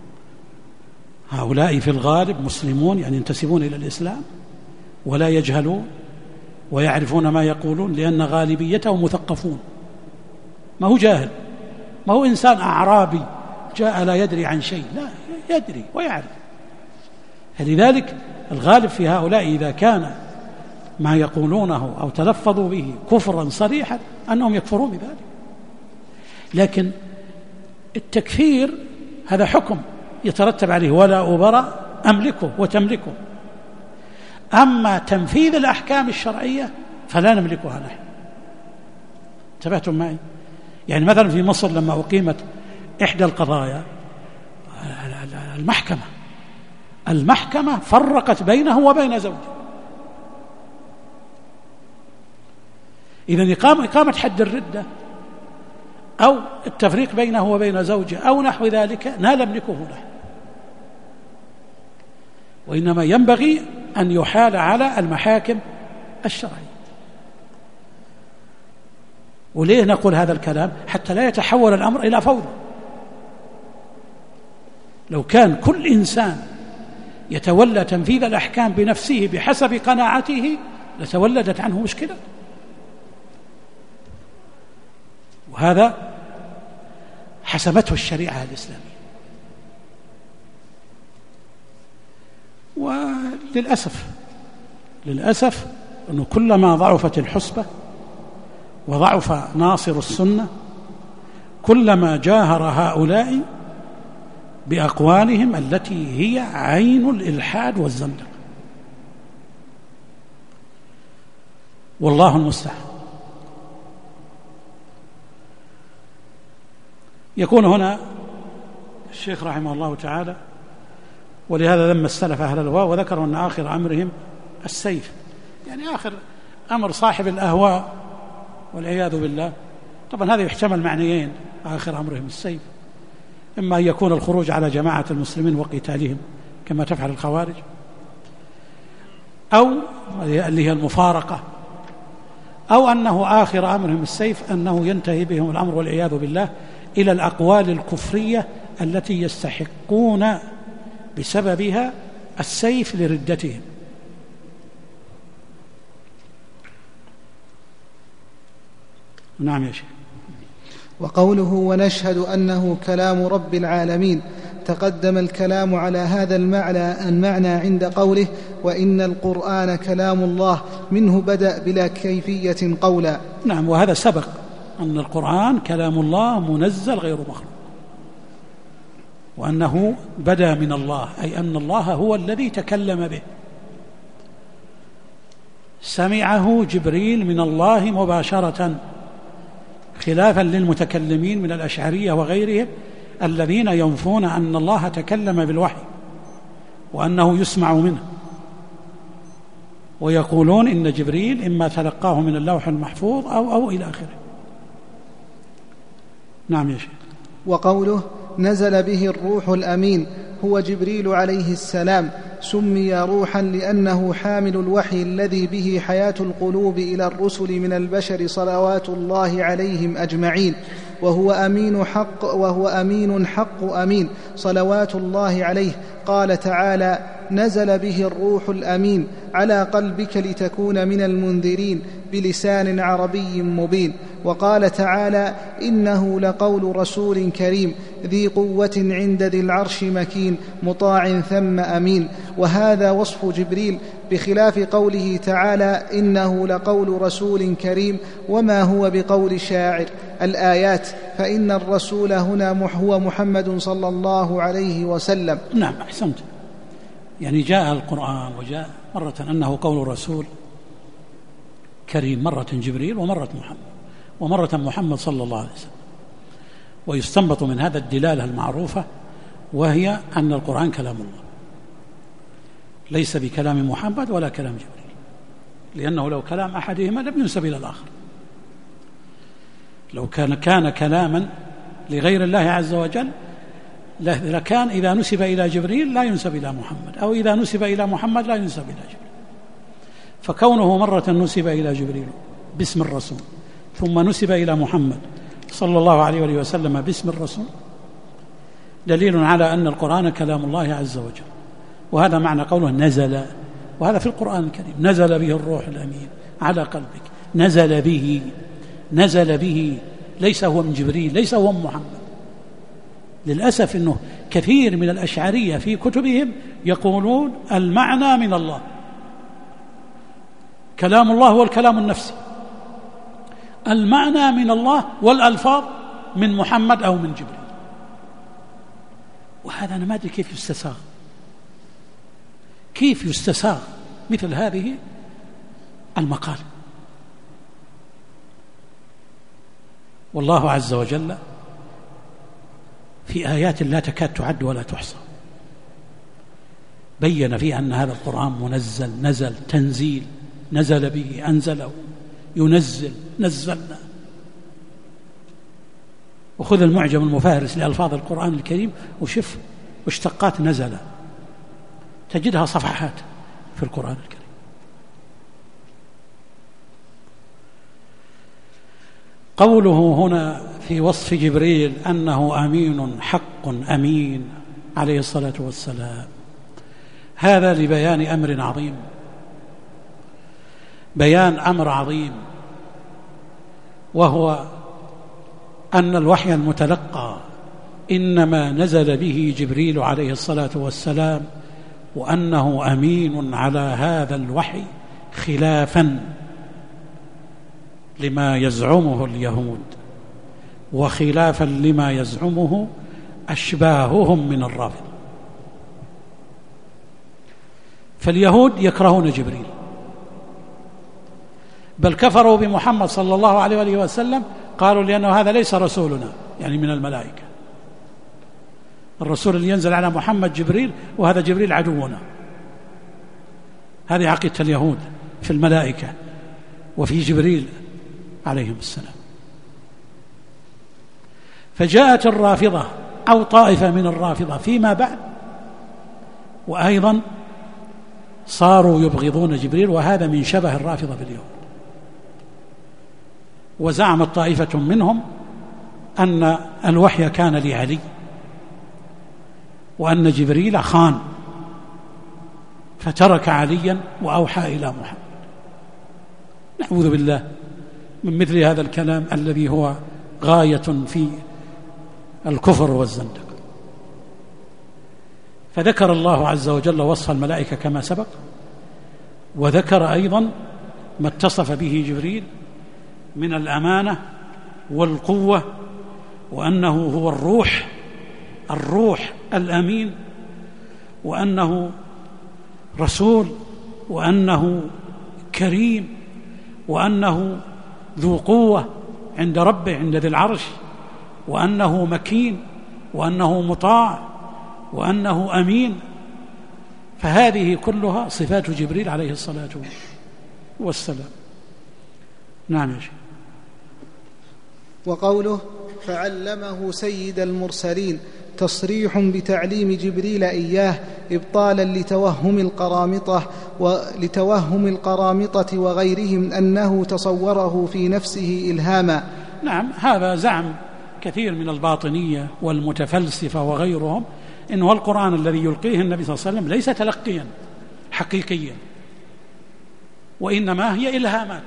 هؤلاء في الغالب مسلمون، يعني ينتسبون إلى الإسلام ولا يجهلون ويعرفون ما يقولون، لأن غالبيتهم مثقفون، ما هو جاهل، ما هو إنسان أعرابي جاء لا يدري عن شيء، لا يدري ويعرف. فلذلك الغالب في هؤلاء إذا كان ما يقولونه أو تلفظوا به كفرا صريحا أنهم يكفرون بذلك. لكن التكفير هذا حكم يترتب عليه، ولا أبرأ أملكه وتملكه. أما تنفيذ الأحكام الشرعية فلا نملكها نحن. انتبهتم معي؟ يعني مثلا في مصر لما أقيمت إحدى القضايا، المحكمة فرقت بينه وبين زوجه. إذن إقامة حد الردة أو التفريق بينه وبين زوجه أو نحو ذلك لا نملكه له، وإنما ينبغي أن يحال على المحاكم الشرعية. وليه نقول هذا الكلام؟ حتى لا يتحول الأمر إلى فوضى. لو كان كل إنسان يتولى تنفيذ الأحكام بنفسه بحسب قناعته لتولدت عنه مشكلة، وهذا حسمته الشريعة الإسلامية. وللأسف أنه كلما ضعفت الحسبة وضعف ناصر السنة كلما جاهر هؤلاء بأقوالهم التي هي عين الإلحاد والزندقة، والله المستعان. يكون هنا الشيخ رحمه الله تعالى، ولهذا لما استلف أهل الأهواء وذكروا أن آخر أمرهم السيف، يعني آخر أمر صاحب الأهواء والعياذ بالله. طبعا هذا يحتمل معنيين، آخر أمرهم السيف، إما أن يكون الخروج على جماعة المسلمين وقتالهم كما تفعل الخوارج، أو اللي هي المفارقة، أو أنه آخر أمرهم السيف، أنه ينتهي بهم الأمر والعياذ بالله إلى الأقوال الكفرية التي يستحقون بسببها السيف لردتهم. نعم يا شيخ. وقوله ونشهد أنه كلام رب العالمين، تقدم الكلام على هذا المعنى عند قوله وإن القرآن كلام الله، منه بدأ بلا كيفية قولا. نعم، وهذا سبق أن القرآن كلام الله منزل غير مخلوق، وأنه بدأ من الله، أي أن الله هو الذي تكلم به، سمعه جبريل من الله مباشرة، خلافا للمتكلمين من الأشعرية وغيرهم الذين ينفون أن الله تكلم بالوحي وأنه يسمع منه، ويقولون إن جبريل إما تلقاه من اللوح المحفوظ أو إلى آخره. نعم يا شيخ. وقوله نزل به الروح الأمين هو جبريل عليه السلام، سمي روحا لأنه حامل الوحي الذي به حياة القلوب إلى الرسل من البشر صلوات الله عليهم أجمعين، وهو أمين حق أمين صلوات الله عليه. قال تعالى نزل به الروح الأمين على قلبك لتكون من المنذرين بلسان عربي مبين. وقال تعالى إنه لقول رسول كريم ذي قوة عند ذي العرش مكين مطاع ثم أمين. وهذا وصف جبريل، بخلاف قوله تعالى إنه لقول رسول كريم وما هو بقول شاعر الآيات، فإن الرسول هنا هو محمد صلى الله عليه وسلم. نعم أحسنت. يعني جاء القرآن وجاء مرة أنه قول رسول كريم، مرة جبريل ومرة محمد صلى الله عليه وسلم. ويستنبط من هذا الدلالة المعروفة، وهي أن القرآن كلام الله. ليس بكلام محمد ولا كلام جبريل، لأنه لو كلام أحدهما لم ينسب إلى الآخر. لو كان كلاما لغير الله عز وجل لكان إذا نسب إلى جبريل لا ينسب إلى محمد، أو إذا نسب إلى محمد لا ينسب إلى جبريل. فكونه مرة نسب إلى جبريل باسم الرسول ثم نسب إلى محمد صلى الله عليه وسلم باسم الرسول دليل على أن القرآن كلام الله عز وجل. وهذا معنى قوله نزل، وهذا في القرآن الكريم، نزل به الروح الأمين على قلبك، نزل به، ليس هو من جبريل، ليس هو من محمد. للأسف أنه كثير من الأشعرية في كتبهم يقولون المعنى من الله، كلام الله هو الكلام النفسي، المعنى من الله والألفاظ من محمد أو من جبريل. وهذا أنا ما أدري كيف يستساغ مثل هذه المقال. والله عز وجل في آيات لا تكاد تعد ولا تحصى بين فيها أن هذا القرآن منزل، نزل تنزيل، نزل به، أنزله، ينزل، نزلنا. وخذ المعجم المفهرس لألفاظ القرآن الكريم وشوف مشتقات نزل، تجدها صفحات في القرآن الكريم. قوله هنا في وصف جبريل أنه أمين حق أمين عليه الصلاة والسلام، هذا لبيان أمر عظيم، بيان أمر عظيم، وهو أن الوحي المتلقى إنما نزل به جبريل عليه الصلاة والسلام، وأنه أمين على هذا الوحي خلافا لما يزعمه اليهود، وخلافا لما يزعمه أشباههم من الرافضة. فاليهود يكرهون جبريل، بل كفروا بمحمد صلى الله عليه وسلم، قالوا لأنه هذا ليس رسولنا، يعني من الملائكة. الرسول اللي ينزل على محمد جبريل، وهذا جبريل عدونا. هذه عقيدة اليهود في الملائكة وفي جبريل عليهم السلام. فجاءت الرافضة أو طائفة من الرافضة فيما بعد، وأيضا صاروا يبغضون جبريل، وهذا من شبه الرافضة باليهود. وزعمت طائفة منهم أن الوحي كان لعلي، وأن جبريل خان فترك عليا وأوحى إلى محمد. نعوذ بالله من مثل هذا الكلام الذي هو غاية في الكفر والزندقة. فذكر الله عز وجل وصف الملائكة كما سبق، وذكر أيضا ما اتصف به جبريل من الأمانة والقوة، وأنه هو الروح الأمين، وأنه رسول، وأنه كريم، وأنه ذو قوة عند ربه عند ذي العرش، وأنه مكين، وأنه مطاع، وأنه أمين. فهذه كلها صفات جبريل عليه الصلاة والسلام. نعم يا شيخ. وقوله فعلمه سيد المرسلين تصريح بتعليم جبريل إياه إبطالا لتوهم القرامطة وغيرهم أنه تصوره في نفسه إلهاما. نعم، هذا زعم كثير من الباطنية والمتفلسفة وغيرهم، إنه القرآن الذي يلقيه النبي صلى الله عليه وسلم ليس تلقيا حقيقيا، وإنما هي إلهامات.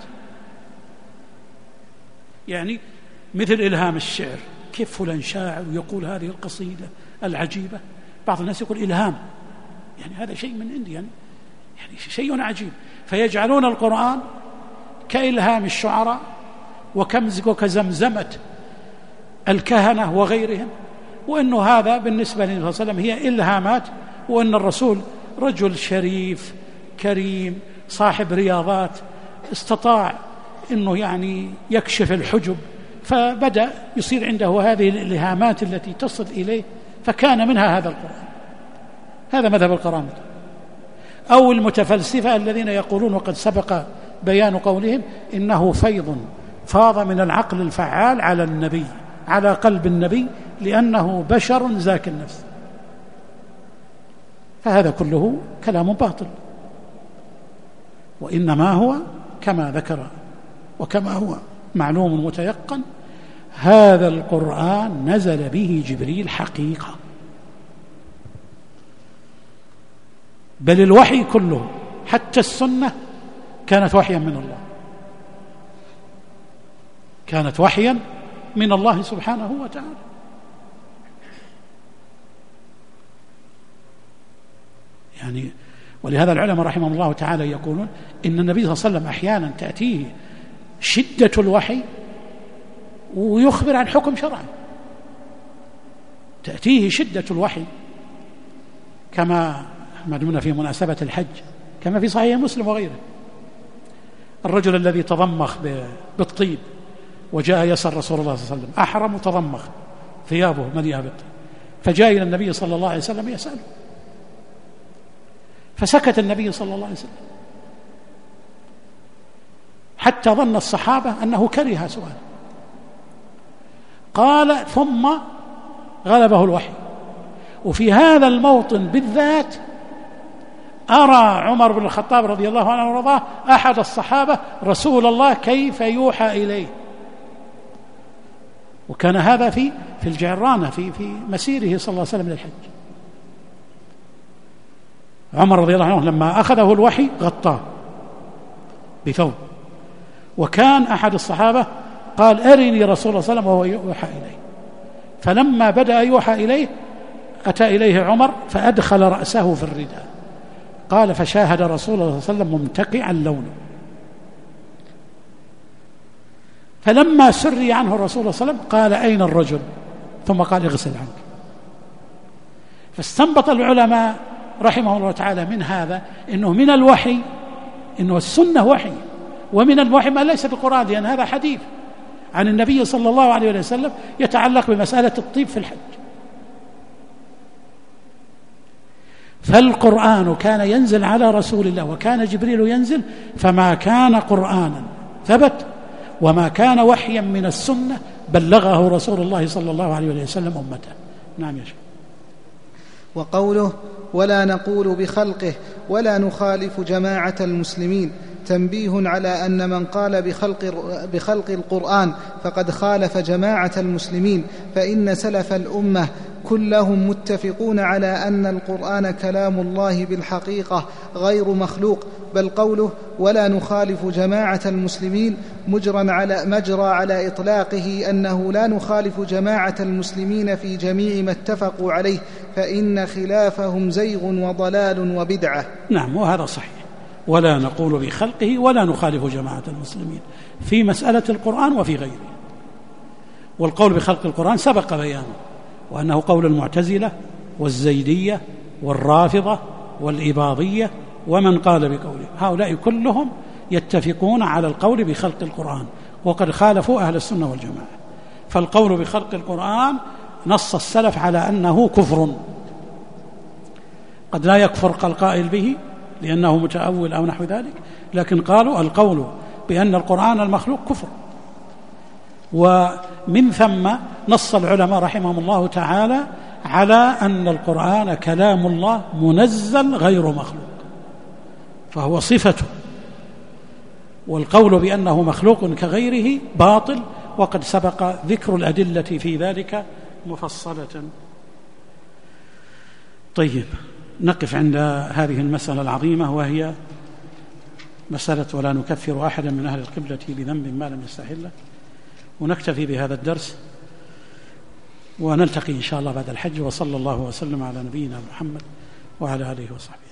يعني مثل إلهام الشعر، كيف فلان شاعر ويقول هذه القصيدة العجيبة، بعض الناس يقول إلهام، يعني هذا شيء من عندي، يعني شيء عجيب. فيجعلون القرآن كإلهام الشعراء وكزمزمة الكهنة وغيرهم، وأنه هذا بالنسبة للنبي صلى الله عليه وسلم هي إلهامات، وأن الرسول رجل شريف كريم صاحب رياضات، استطاع أنه يعني يكشف الحجب، فبدأ يصير عنده هذه الإلهامات التي تصل إليه، فكان منها هذا القرآن. هذا مذهب القرامطة. أو المتفلسفة الذين يقولون وقد سبق بيان قولهم إنه فيض فاض من العقل الفعال على النبي، على قلب النبي، لأنه بشر زاكي النفس. فهذا كله كلام باطل، وإنما هو كما ذكر وكما هو معلوم متيقن، هذا القرآن نزل به جبريل حقيقة، بل الوحي كله حتى السنة كانت وحيا من الله، كانت وحيا من الله سبحانه وتعالى. يعني ولهذا العلماء رحمهم الله تعالى يقولون إن النبي صلى الله عليه وسلم أحيانا تأتيه شدة الوحي ويخبر عن حكم شرعي، تأتيه شدة الوحي كما مدمنا في مناسبة الحج، كما في صحيح مسلم وغيره، الرجل الذي تضمخ بالطيب وجاء يسأل رسول الله صلى الله عليه وسلم، أحرم وتضمخ ثيابه مليئة بالطيب، فجاء إلى النبي صلى الله عليه وسلم يسأله، فسكت النبي صلى الله عليه وسلم حتى ظن الصحابة أنه كره سؤاله، قال ثم غلبه الوحي. وفي هذا الموطن بالذات أرى عمر بن الخطاب رضي الله عنه وارضاه أحد الصحابة رسول الله كيف يوحى إليه، وكان هذا في الجعرانة في مسيره صلى الله عليه وسلم للحج. عمر رضي الله عنه لما أخذه الوحي غطاه بثوب، وكان أحد الصحابة قال أرني رسول الله صلى الله عليه وسلم وهو يوحى إليه، فلما بدأ يوحى إليه أتى إليه عمر فأدخل رأسه في الرداء، قال فشاهد رسول الله صلى الله عليه وسلم ممتقعا لونه، فلما سري عنه الرسول صلى الله عليه وسلم قال أين الرجل؟ ثم قال اغسل عنك. فاستنبط العلماء رحمه الله تعالى من هذا إنه من الوحي، إنه السنة وحي، ومن الوحي ما ليس بالقرآن، لأن هذا حديث عن النبي صلى الله عليه وسلم يتعلق بمسألة الطيب في الحج. فالقرآن كان ينزل على رسول الله وكان جبريل ينزل، فما كان قرآنا ثبت، وما كان وحيا من السنة بلغه رسول الله صلى الله عليه وسلم أمته. نعم يا شيخ. وقوله ولا نقول بخلقه ولا نخالف جماعة المسلمين تنبيه على أن من قال بخلق القرآن فقد خالف جماعة المسلمين، فإن سلف الأمة كلهم متفقون على أن القرآن كلام الله بالحقيقة غير مخلوق، بل قوله ولا نخالف جماعة المسلمين مجرى على إطلاقه أنه لا نخالف جماعة المسلمين في جميع ما اتفقوا عليه، فإن خلافهم زيغ وضلال وبدعة. نعم، وهذا صحيح، ولا نقول بخلقه ولا نخالف جماعة المسلمين في مسألة القرآن وفي غيره. والقول بخلق القرآن سبق بيانه، وأنه قول المعتزلة والزيدية والرافضة والإباضية ومن قال بقوله، هؤلاء كلهم يتفقون على القول بخلق القرآن، وقد خالفوا أهل السنة والجماعة. فالقول بخلق القرآن نص السلف على أنه كفر، قد لا يكفر القائل به لأنه متأول أو نحو ذلك، لكن قالوا القول بأن القرآن المخلوق كفر. ومن ثم نص العلماء رحمهم الله تعالى على أن القرآن كلام الله منزل غير مخلوق، فهو صفته، والقول بأنه مخلوق كغيره باطل، وقد سبق ذكر الأدلة في ذلك مفصلة. طيب، نقف عند هذه المسألة العظيمة، وهي مسألة ولا نكفر أحدا من أهل القبلة بذنب ما لم يستحله، ونكتفي بهذا الدرس، ونلتقي إن شاء الله بعد الحج. وصلى الله وسلم على نبينا محمد وعلى آله وصحبه.